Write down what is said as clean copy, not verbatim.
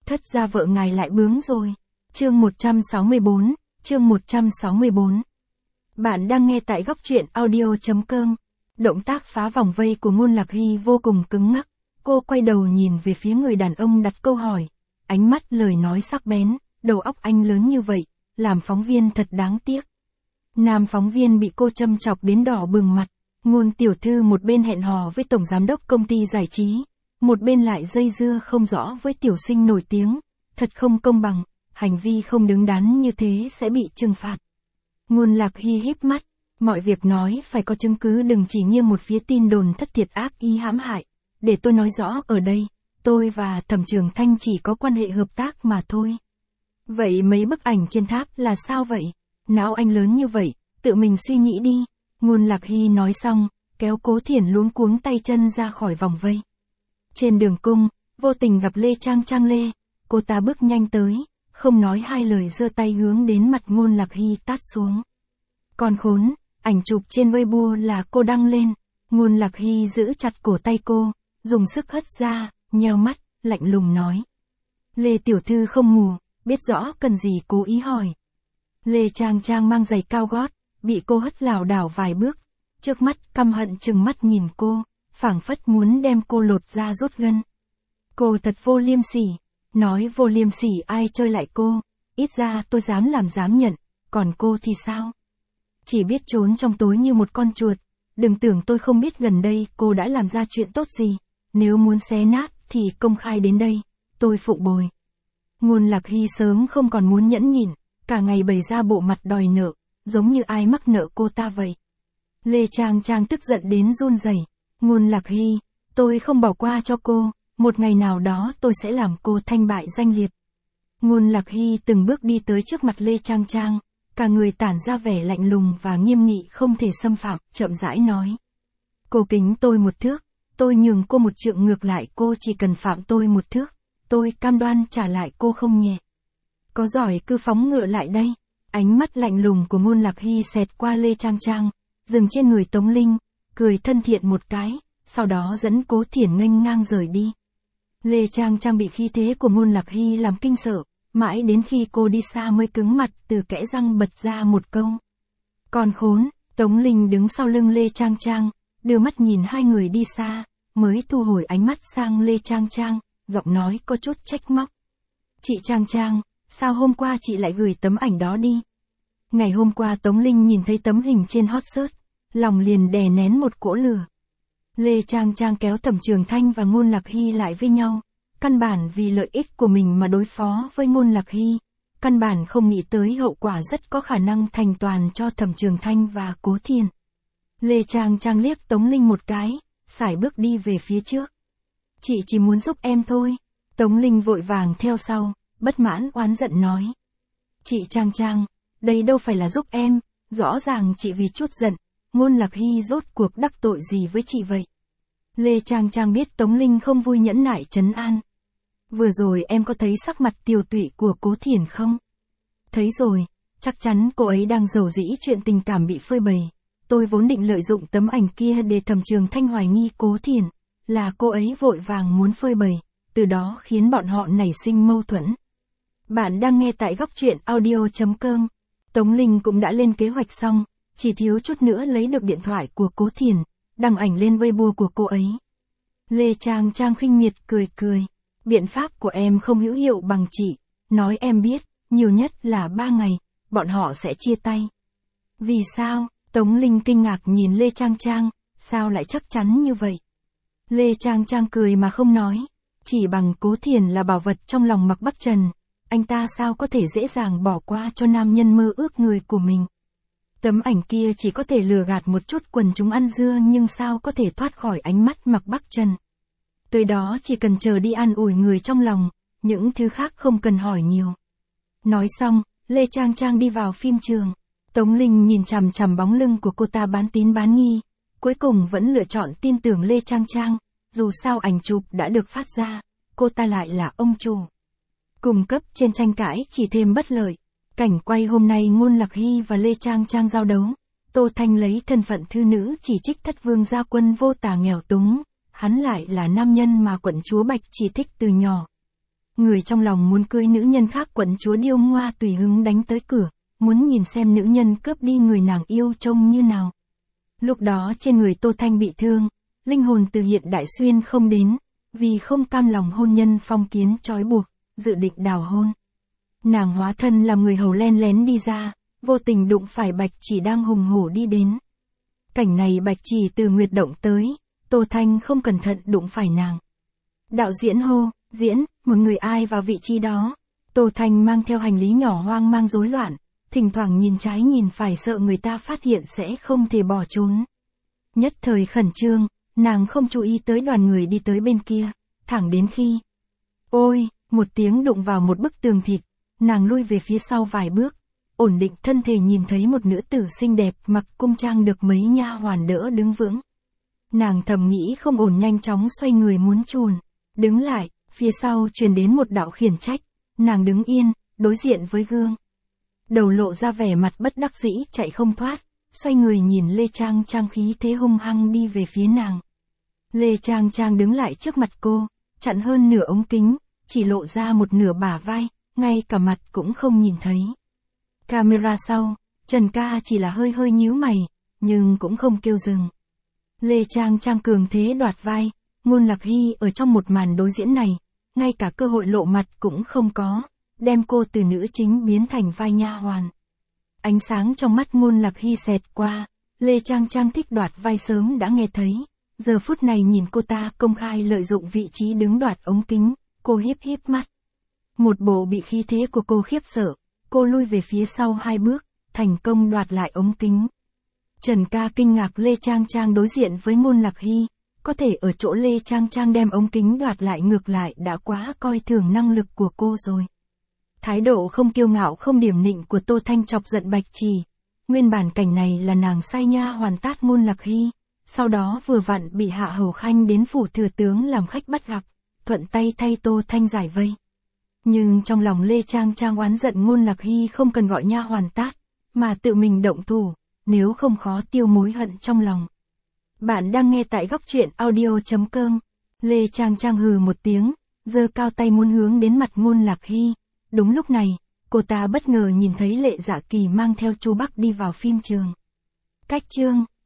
Thất gia vợ ngài lại bướng rồi. Chương 164, chương 164. Bạn đang nghe tại góc truyện audio.com. Động tác phá vòng vây của Ngôn Lạc Hy vô cùng cứng ngắc. Cô quay đầu nhìn về phía người đàn ông đặt câu hỏi. Ánh mắt lời nói sắc bén, đầu óc anh lớn như vậy, làm phóng viên thật đáng tiếc. Nam phóng viên bị cô châm chọc đến đỏ bừng mặt. Ngôn tiểu thư một bên hẹn hò với tổng giám đốc công ty giải trí, một bên lại dây dưa không rõ với tiểu sinh nổi tiếng. Thật không công bằng, hành vi không đứng đắn như thế sẽ bị trừng phạt. Ngôn Lạc Hy híp mắt, mọi việc nói phải có chứng cứ, đừng chỉ nghiêng một phía tin đồn thất thiệt ác ý hãm hại. Để tôi nói rõ ở đây, tôi và Thẩm Trường Thanh chỉ có quan hệ hợp tác mà thôi. Vậy mấy bức ảnh trên tháp là sao vậy? Não anh lớn như vậy, tự mình suy nghĩ đi. Ngôn Lạc Hy nói xong, kéo Cố Thiển luống cuống tay chân ra khỏi vòng vây. Trên đường cung, vô tình gặp Lê Trang Trang Lê, cô ta bước nhanh tới, không nói hai lời giơ tay hướng đến mặt Ngôn Lạc Hy tát xuống. Con khốn, ảnh chụp trên Weibo là cô đăng lên. Ngôn Lạc Hy giữ chặt cổ tay cô, dùng sức hất ra, nheo mắt, lạnh lùng nói. Lê tiểu thư không mù, biết rõ cần gì cố ý hỏi. Lê Trang Trang mang giày cao gót, bị cô hất lảo đảo vài bước, trước mắt căm hận trừng mắt nhìn cô, phảng phất muốn đem cô lột da rút gân. Cô thật vô liêm sỉ, nói vô liêm sỉ ai chơi lại cô, ít ra tôi dám làm dám nhận, còn cô thì sao? Chỉ biết trốn trong tối như một con chuột, đừng tưởng tôi không biết gần đây cô đã làm ra chuyện tốt gì, nếu muốn xé nát thì công khai đến đây, tôi phụng bồi. Ngôn Lạc Hy sớm không còn muốn nhẫn nhịn, cả ngày bày ra bộ mặt đòi nợ, giống như ai mắc nợ cô ta vậy. Lê Trang Trang tức giận đến run rẩy. Ngôn Lạc Hy, tôi không bỏ qua cho cô, một ngày nào đó tôi sẽ làm cô thanh bại danh liệt. Ngôn Lạc Hy từng bước đi tới trước mặt Lê Trang Trang, cả người tản ra vẻ lạnh lùng và nghiêm nghị không thể xâm phạm, chậm rãi nói. Cô kính tôi một thước, tôi nhường cô một trượng, ngược lại cô chỉ cần phạm tôi một thước, tôi cam đoan trả lại cô không nhẹ. Có giỏi cứ phóng ngựa lại đây. Ánh mắt lạnh lùng của Ngôn Lạc Hy xẹt qua Lê Trang Trang, dừng trên người Tống Linh, cười thân thiện một cái, sau đó dẫn Cố Thiển nghênh ngang rời đi. Lê Trang Trang bị khí thế của Ngôn Lạc Hy làm kinh sợ, mãi đến khi cô đi xa mới cứng mặt từ kẽ răng bật ra một câu. Còn khốn. Tống Linh đứng sau lưng Lê Trang Trang, đưa mắt nhìn hai người đi xa, mới thu hồi ánh mắt sang Lê Trang Trang, giọng nói có chút trách móc. Chị Trang Trang, sao hôm qua chị lại gửi tấm ảnh đó đi? Ngày hôm qua Tống Linh nhìn thấy tấm hình trên hot search, lòng liền đè nén một cỗ lửa. Lê Trang Trang kéo Thẩm Trường Thanh và Ngôn Lạc Hy lại với nhau, căn bản vì lợi ích của mình mà đối phó với Ngôn Lạc Hy, căn bản không nghĩ tới hậu quả rất có khả năng thành toàn cho Thẩm Trường Thanh và Cố Thiển. Lê Trang Trang liếc Tống Linh một cái, sải bước đi về phía trước. Chị chỉ muốn giúp em thôi. Tống Linh vội vàng theo sau, bất mãn oán giận nói. Chị Trang Trang, đây đâu phải là giúp em, rõ ràng chị vì chút giận, Ngôn Lạc Hy rốt cuộc đắc tội gì với chị vậy? Lê Trang Trang biết Tống Linh không vui nhẫn nại trấn an. Vừa rồi em có thấy sắc mặt tiều tụy của Cố Thiển không? Thấy rồi, chắc chắn cô ấy đang rầu rĩ chuyện tình cảm bị phơi bày. Tôi vốn định lợi dụng tấm ảnh kia để Thẩm Trường Thanh hoài nghi Cố Thiển, là cô ấy vội vàng muốn phơi bày, từ đó khiến bọn họ nảy sinh mâu thuẫn. Bạn đang nghe tại góc truyện audio.com. Tống Linh cũng đã lên kế hoạch xong, chỉ thiếu chút nữa lấy được điện thoại của Cố Thiển, đăng ảnh lên Weibo của cô ấy. Lê Trang Trang khinh miệt cười cười. Biện pháp của em không hữu hiệu bằng chị, nói em biết, nhiều nhất là 3 ngày, bọn họ sẽ chia tay. Vì sao? Tống Linh kinh ngạc nhìn Lê Trang Trang, sao lại chắc chắn như vậy? Lê Trang Trang cười mà không nói, chỉ bằng Cố Thiển là bảo vật trong lòng Mạc Bắc Trần, anh ta sao có thể dễ dàng bỏ qua cho nam nhân mơ ước người của mình. Tấm ảnh kia chỉ có thể lừa gạt một chút quần chúng ăn dưa, nhưng sao có thể thoát khỏi ánh mắt Mạc Bắc Trần. Tới đó chỉ cần chờ đi an ủi người trong lòng, những thứ khác không cần hỏi nhiều. Nói xong, Lê Trang Trang đi vào phim trường. Tống Linh nhìn chằm chằm bóng lưng của cô ta bán tín bán nghi, cuối cùng vẫn lựa chọn tin tưởng Lê Trang Trang, dù sao ảnh chụp đã được phát ra, cô ta lại là ông chủ. Cùng cấp trên tranh cãi chỉ thêm bất lợi. Cảnh quay hôm nay Ngôn Lạc Hy và Lê Trang Trang giao đấu. Tô Thanh lấy thân phận thư nữ chỉ trích Thất Vương Gia Quân vô tà nghèo túng, hắn lại là nam nhân mà quận chúa Bạch chỉ thích từ nhỏ. Người trong lòng muốn cưới nữ nhân khác, quận chúa điêu ngoa tùy hứng đánh tới cửa, muốn nhìn xem nữ nhân cướp đi người nàng yêu trông như nào. Lúc đó trên người Tô Thanh bị thương, linh hồn từ hiện đại xuyên không đến, vì không cam lòng hôn nhân phong kiến trói buộc, dự định đào hôn. Nàng hóa thân làm người hầu len lén đi ra, vô tình đụng phải Bạch Chỉ đang hùng hổ đi đến. Cảnh này Bạch Chỉ từ Nguyệt Động tới, Tô Thanh không cẩn thận đụng phải nàng. Đạo diễn hô, diễn, một người ai vào vị trí đó. Tô Thanh mang theo hành lý nhỏ hoang mang rối loạn, thỉnh thoảng nhìn trái nhìn phải sợ người ta phát hiện sẽ không thể bỏ trốn. Nhất thời khẩn trương, nàng không chú ý tới đoàn người đi tới bên kia, thẳng đến khi ôi, một tiếng đụng vào một bức tường thịt, nàng lui về phía sau vài bước, ổn định thân thể nhìn thấy một nữ tử xinh đẹp mặc cung trang được mấy nha hoàn đỡ đứng vững. Nàng thầm nghĩ không ổn, nhanh chóng xoay người muốn chùn, đứng lại, phía sau truyền đến một đạo khiển trách, nàng đứng yên, đối diện với gương. Đầu lộ ra vẻ mặt bất đắc dĩ chạy không thoát, xoay người nhìn Lê Trang Trang khí thế hung hăng đi về phía nàng. Lê Trang Trang đứng lại trước mặt cô, chặn hơn nửa ống kính, chỉ lộ ra một nửa bả vai, ngay cả mặt cũng không nhìn thấy. Camera sau, Trần Ca chỉ là hơi hơi nhíu mày, nhưng cũng không kêu dừng. Lê Trang Trang cường thế đoạt vai, Ngôn Lạc Hy ở trong một màn đối diễn này, ngay cả cơ hội lộ mặt cũng không có, đem cô từ nữ chính biến thành vai nha hoàn. Ánh sáng trong mắt Ngôn Lạc Hy xẹt qua, Lê Trang Trang thích đoạt vai sớm đã nghe thấy, giờ phút này nhìn cô ta công khai lợi dụng vị trí đứng đoạt ống kính, cô híp híp mắt. Một bộ bị khí thế của cô khiếp sợ, cô lui về phía sau 2 bước, thành công đoạt lại ống kính. Trần Ca kinh ngạc Lê Trang Trang đối diện với Ngôn Lạc Hy, có thể ở chỗ Lê Trang Trang đem ống kính đoạt lại ngược lại đã quá coi thường năng lực của cô rồi. Thái độ không kiêu ngạo không điểm nịnh của Tô Thanh chọc giận Bạch Chỉ. Nguyên bản cảnh này là nàng sai nha hoàn tát Ngôn Lạc Hy, sau đó vừa vặn bị Hạ Hầu Khanh đến phủ thừa tướng làm khách bắt gặp, thuận tay thay Tô Thanh giải vây. Nhưng trong lòng Lê Trang Trang oán giận Ngôn Lạc Hy không cần gọi nha hoàn tát, mà tự mình động thủ, nếu không khó tiêu mối hận trong lòng. Bạn đang nghe tại góc truyện audio.com. Lê Trang Trang hừ một tiếng, giơ cao tay muốn hướng đến mặt Ngôn Lạc Hy. Đúng lúc này, cô ta bất ngờ nhìn thấy Lệ Dạ Kỳ mang theo Chu Bắc đi vào phim trường. Cách chương